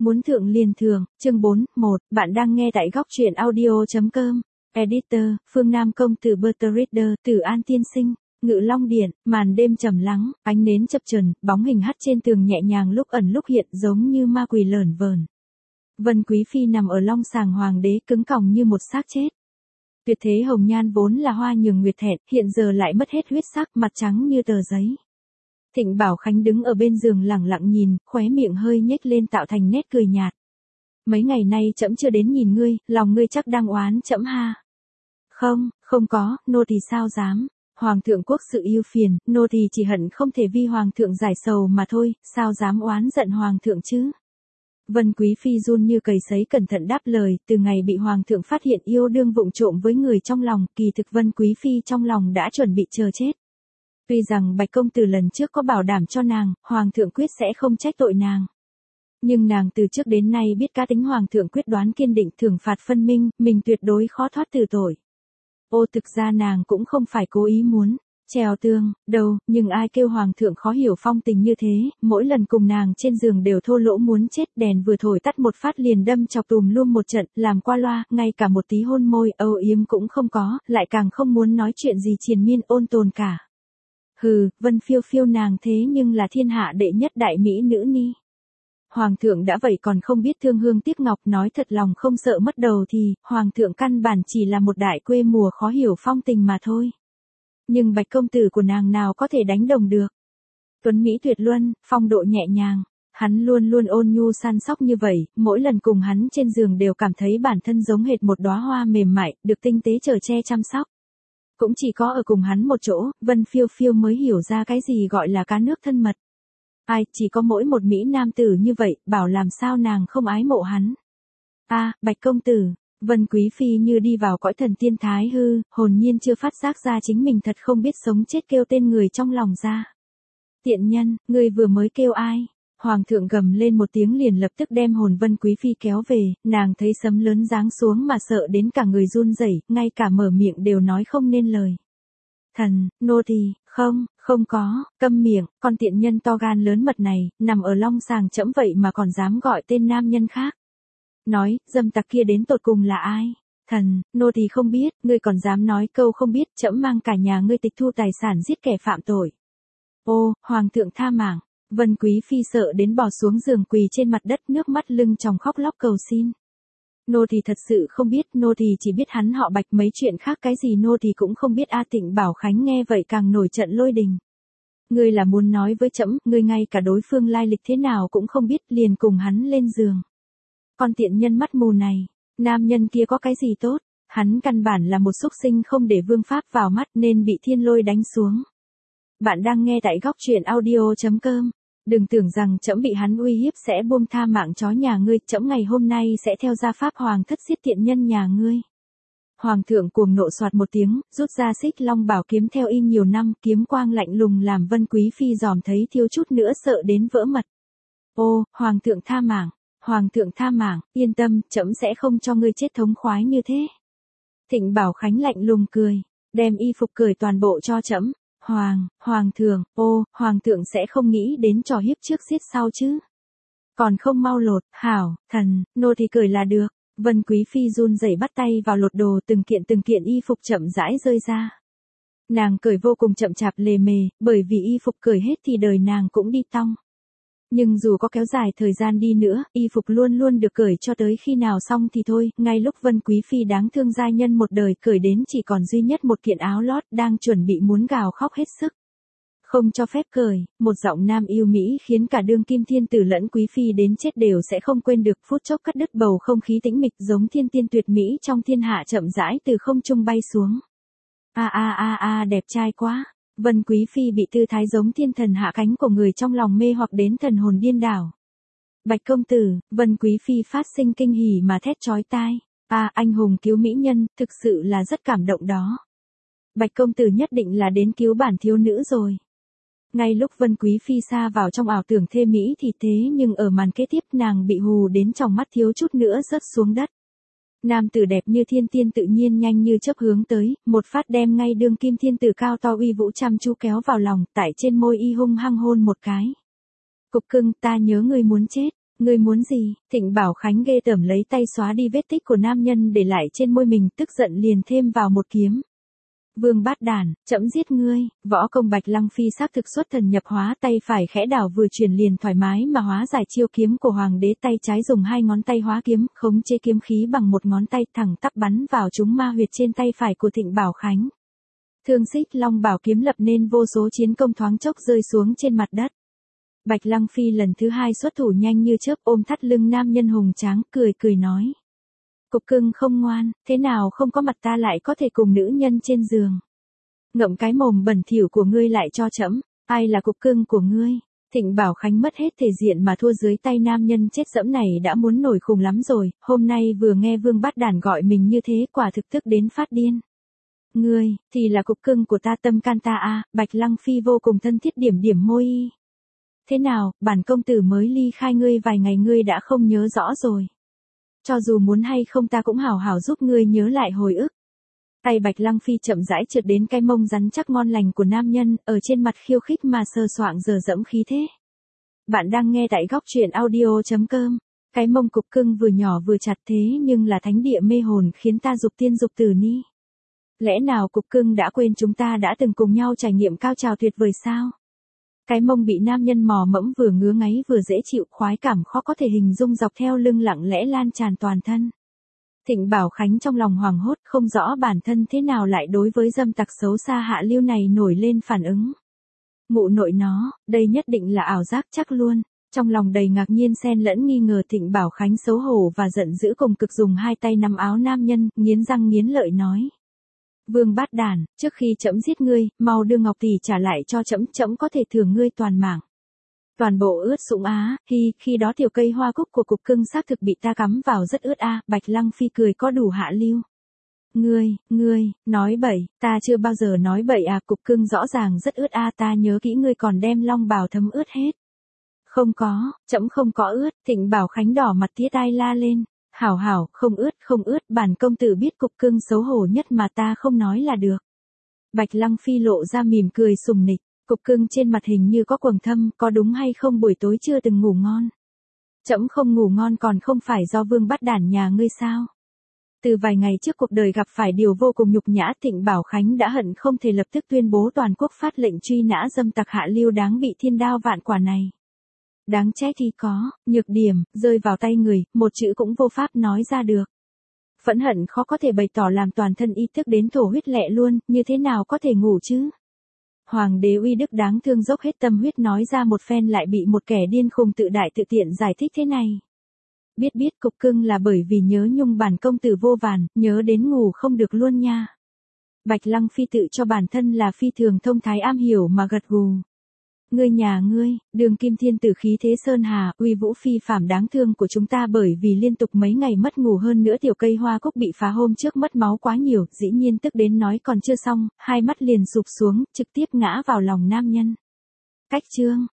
Muốn thượng liền thượng, chương 4, 1, bạn đang nghe tại góc truyện audio.com. Editor, Phương Nam công tử Bertrand, Tử An tiên sinh, Ngự Long Điện, màn đêm trầm lắng, ánh nến chập chờn, bóng hình hắt trên tường nhẹ nhàng lúc ẩn lúc hiện giống như ma quỷ lởn vởn. Vân Quý Phi nằm ở long sàng hoàng đế cứng còng như một xác chết. Tuyệt thế hồng nhan vốn là hoa nhường nguyệt thẹn, hiện giờ lại mất hết huyết sắc, mặt trắng như tờ giấy. Thịnh Bảo Khánh đứng ở bên giường lẳng lặng nhìn, khóe miệng hơi nhếch lên tạo thành nét cười nhạt. Mấy ngày nay trẫm chưa đến nhìn ngươi, lòng ngươi chắc đang oán trẫm ha. Không có, nô tỳ sao dám. Hoàng thượng quốc sự yêu phiền, nô tỳ chỉ hận không thể vi hoàng thượng giải sầu mà thôi, sao dám oán giận hoàng thượng chứ. Vân Quý Phi run như cầy sấy cẩn thận đáp lời, từ ngày bị hoàng thượng phát hiện yêu đương vụng trộm với người trong lòng, kỳ thực Vân Quý Phi trong lòng đã chuẩn bị chờ chết. Tuy rằng Bạch công tử lần trước có bảo đảm cho nàng, hoàng thượng quyết sẽ không trách tội nàng. Nhưng nàng từ trước đến nay biết cá tính hoàng thượng quyết đoán kiên định thưởng phạt phân minh, mình tuyệt đối khó thoát từ tội. Ô thực ra nàng cũng không phải cố ý muốn trèo tường, đâu, nhưng ai kêu hoàng thượng khó hiểu phong tình như thế, mỗi lần cùng nàng trên giường đều thô lỗ muốn chết, đèn vừa thổi tắt một phát liền đâm chọc tùm luôn một trận, làm qua loa, ngay cả một tí hôn môi, âu yếm cũng không có, lại càng không muốn nói chuyện gì triền miên ôn tồn cả. Hừ, Vân Phiêu Phiêu nàng thế nhưng là thiên hạ đệ nhất đại mỹ nữ ni. Hoàng thượng đã vậy còn không biết thương hương tiếc ngọc, nói thật lòng không sợ mất đầu thì, hoàng thượng căn bản chỉ là một đại quê mùa khó hiểu phong tình mà thôi. Nhưng Bạch công tử của nàng nào có thể đánh đồng được. Tuấn Mỹ tuyệt luân, phong độ nhẹ nhàng, hắn luôn luôn ôn nhu săn sóc như vậy, mỗi lần cùng hắn trên giường đều cảm thấy bản thân giống hệt một đóa hoa mềm mại, được tinh tế chở che chăm sóc. Cũng chỉ có ở cùng hắn một chỗ, Vân Phiêu Phiêu mới hiểu ra cái gì gọi là cá nước thân mật. Ai, chỉ có mỗi một Mỹ nam tử như vậy, bảo làm sao nàng không ái mộ hắn. Bạch công tử, Vân Quý Phi như đi vào cõi thần tiên thái hư, hồn nhiên chưa phát giác ra chính mình thật không biết sống chết kêu tên người trong lòng ra. Tiện nhân, ngươi vừa mới kêu ai? Hoàng thượng gầm lên một tiếng liền lập tức đem hồn Vân Quý Phi kéo về, nàng thấy sấm lớn giáng xuống mà sợ đến cả người run rẩy, ngay cả mở miệng đều nói không nên lời. Thần, nô tỳ, không có, câm miệng, con tiện nhân to gan lớn mật này, nằm ở long sàng trẫm vậy mà còn dám gọi tên nam nhân khác. Nói, dâm tặc kia đến tột cùng là ai? Thần, nô tỳ không biết, ngươi còn dám nói câu không biết, trẫm mang cả nhà ngươi tịch thu tài sản giết kẻ phạm tội. Ô, hoàng thượng tha mạng. Vân Quý Phi sợ đến bỏ xuống giường quỳ trên mặt đất, nước mắt lưng tròng khóc lóc cầu xin. Nô tỳ thật sự không biết, nô tỳ chỉ biết hắn họ Bạch, mấy chuyện khác cái gì nô tỳ cũng không biết. Thịnh Bảo Khánh nghe vậy càng nổi trận lôi đình. Ngươi là muốn nói với trẫm, ngươi ngay cả đối phương lai lịch thế nào cũng không biết, liền cùng hắn lên giường. Con tiện nhân mắt mù này, nam nhân kia có cái gì tốt, hắn căn bản là một súc sinh không để vương pháp vào mắt nên bị thiên lôi đánh xuống. Bạn đang nghe tại góc truyện audio.com. Đừng tưởng rằng trẫm bị hắn uy hiếp sẽ buông tha mạng chó nhà ngươi, trẫm ngày hôm nay sẽ theo gia pháp hoàng thất giết tiện nhân nhà ngươi. Hoàng thượng cuồng nộ soạt một tiếng, rút ra Xích Long bảo kiếm theo in nhiều năm, kiếm quang lạnh lùng làm Vân Quý Phi dòm thấy thiếu chút nữa sợ đến vỡ mật. Ô, hoàng thượng tha mạng, hoàng thượng tha mạng, yên tâm, trẫm sẽ không cho ngươi chết thống khoái như thế. Thịnh Bảo Khánh lạnh lùng cười, đem y phục cởi toàn bộ cho trẫm. Hoàng thượng, hoàng thượng sẽ không nghĩ đến trò hiếp trước giết sau chứ. Còn không mau lột, hảo, thần, nô thì cởi là được. Vân Quý Phi run rẩy bắt tay vào lột đồ, từng kiện y phục chậm rãi rơi ra. Nàng cởi vô cùng chậm chạp lề mề, bởi vì y phục cởi hết thì đời nàng cũng đi tong. Nhưng dù có kéo dài thời gian đi nữa, y phục luôn luôn được cởi cho tới khi nào xong thì thôi, ngay lúc Vân Quý Phi đáng thương giai nhân một đời cởi đến chỉ còn duy nhất một kiện áo lót, đang chuẩn bị muốn gào khóc hết sức. Không cho phép cởi, một giọng nam yêu mỹ khiến cả đương kim thiên tử lẫn quý phi đến chết đều sẽ không quên được, phút chốc cắt đứt bầu không khí tĩnh mịch, giống thiên tiên tuyệt mỹ trong thiên hạ chậm rãi từ không trung bay xuống. Đẹp trai quá. Vân Quý Phi bị tư thái giống thiên thần hạ cánh của người trong lòng mê hoặc đến thần hồn điên đảo. Bạch công tử, Vân Quý Phi phát sinh kinh hỉ mà thét chói tai. Anh hùng cứu mỹ nhân, thực sự là rất cảm động đó. Bạch công tử nhất định là đến cứu bản thiếu nữ rồi. Ngay lúc Vân Quý Phi sa vào trong ảo tưởng thê mỹ thì thế nhưng ở màn kế tiếp nàng bị hù đến trong mắt thiếu chút nữa rớt xuống đất. Nam tử đẹp như thiên tiên tự nhiên nhanh như chớp hướng tới, một phát đem ngay đương kim thiên tử cao to uy vũ chăm chú kéo vào lòng, tại trên môi y hung hăng hôn một cái. Cục cưng, ta nhớ ngươi muốn chết, Ngươi muốn gì? Thịnh Bảo Khánh ghê tởm lấy tay xóa đi vết tích của nam nhân để lại trên môi mình, tức giận liền thêm vào một kiếm. Vương bát đản, trẫm giết ngươi. Võ công Bạch Lăng Phi xác thực xuất thần nhập hóa, tay phải khẽ đảo vừa chuyển liền thoải mái mà hóa giải chiêu kiếm của hoàng đế, tay trái dùng 2 ngón tay hóa kiếm, khống chế kiếm khí bằng 1 ngón tay, thẳng tắp bắn vào trúng ma huyệt trên tay phải của Thịnh Bảo Khánh. Thương Xích Long bảo kiếm lập nên vô số chiến công, thoáng chốc rơi xuống trên mặt đất. Bạch Lăng Phi lần thứ 2 xuất thủ nhanh như chớp, ôm thắt lưng nam nhân hùng tráng, cười cười nói: Cục cưng không ngoan, thế nào không có mặt ta lại có thể cùng nữ nhân trên giường. Ngậm cái mồm bẩn thỉu của ngươi lại cho trẫm, ai là cục cưng của ngươi? Thịnh Bảo Khánh mất hết thể diện mà thua dưới tay nam nhân chết dẫm này đã muốn nổi khùng lắm rồi, hôm nay vừa nghe Vương Bát Đản gọi mình như thế, quả thực tức đến phát điên. Ngươi, thì là cục cưng của ta, tâm can ta a. Bạch Lăng Phi vô cùng thân thiết điểm điểm môi y. Thế nào, bản công tử mới ly khai ngươi vài ngày ngươi đã không nhớ rõ rồi. Cho dù muốn hay không ta cũng hảo hảo giúp ngươi nhớ lại hồi ức. Tay Bạch Lăng Phi chậm rãi trượt đến cái mông rắn chắc ngon lành của nam nhân, ở trên mặt khiêu khích mà sờ soạng dờ dẫm khí thế. Bạn đang nghe tại góc truyện audio.com. Cái mông cục cưng vừa nhỏ vừa chặt thế nhưng là thánh địa mê hồn, khiến ta dục tiên dục tử ni. Lẽ nào cục cưng đã quên chúng ta đã từng cùng nhau trải nghiệm cao trào tuyệt vời sao? Cái mông bị nam nhân mò mẫm vừa ngứa ngáy vừa dễ chịu, khoái cảm khó có thể hình dung dọc theo lưng lặng lẽ lan tràn toàn thân. Thịnh Bảo Khánh trong lòng hoảng hốt, không rõ bản thân thế nào lại đối với dâm tặc xấu xa hạ lưu này nổi lên phản ứng. Mụ nội nó, đây nhất định là ảo giác chắc luôn. Trong lòng đầy ngạc nhiên xen lẫn nghi ngờ, Thịnh Bảo Khánh xấu hổ và giận dữ cùng cực dùng 2 tay nắm áo nam nhân, nghiến răng nghiến lợi nói: Vương Bát Đản, trước khi trẫm giết ngươi, mau đưa ngọc tỷ trả lại cho trẫm, trẫm có thể thưởng ngươi toàn mạng. Toàn bộ ướt sũng á, khi đó tiểu cây hoa cúc của cục cưng xác thực bị ta cắm vào rất ướt a. Bạch Lăng Phi cười có đủ hạ lưu. Ngươi, nói bậy, ta chưa bao giờ nói bậy à, cục cưng rõ ràng rất ướt a, ta nhớ kỹ ngươi còn đem long bào thấm ướt hết. Không có, trẫm không có ướt. Thịnh Bảo Khánh đỏ mặt tía tai la lên. Hảo, không ướt, bản công tử biết cục cưng xấu hổ nhất mà ta không nói là được. Bạch Lăng Phi lộ ra mỉm cười sùng nịch, cục cưng trên mặt hình như có quầng thâm, có đúng hay không buổi tối chưa từng ngủ ngon? Trẫm không ngủ ngon còn không phải do Vương Bát Đản nhà ngươi sao? Từ vài ngày trước cuộc đời gặp phải điều vô cùng nhục nhã, Thịnh Bảo Khánh đã hận không thể lập tức tuyên bố toàn quốc phát lệnh truy nã dâm tặc hạ lưu đáng bị thiên đao vạn quả này. Đáng trách thì có, nhược điểm, rơi vào tay người, một chữ cũng vô pháp nói ra được. Phẫn hận khó có thể bày tỏ làm toàn thân y tức đến thổ huyết lẹ luôn, như thế nào có thể ngủ chứ? Hoàng đế uy đức đáng thương dốc hết tâm huyết nói ra một phen lại bị một kẻ điên khùng tự đại tự tiện giải thích thế này. Biết cục cưng là bởi vì nhớ nhung bản công tử vô vàn, nhớ đến ngủ không được luôn nha. Bạch Lăng Phi tự cho bản thân là phi thường thông thái am hiểu mà gật gù. Ngươi nhà ngươi, đường kim thiên tử khí thế sơn hà, uy vũ phi phàm đáng thương của chúng ta bởi vì liên tục mấy ngày mất ngủ, hơn nữa tiểu cây hoa cúc bị phá hôm trước mất máu quá nhiều, dĩ nhiên tức đến nói còn chưa xong, 2 mắt liền sụp xuống, trực tiếp ngã vào lòng nam nhân. Cách chương,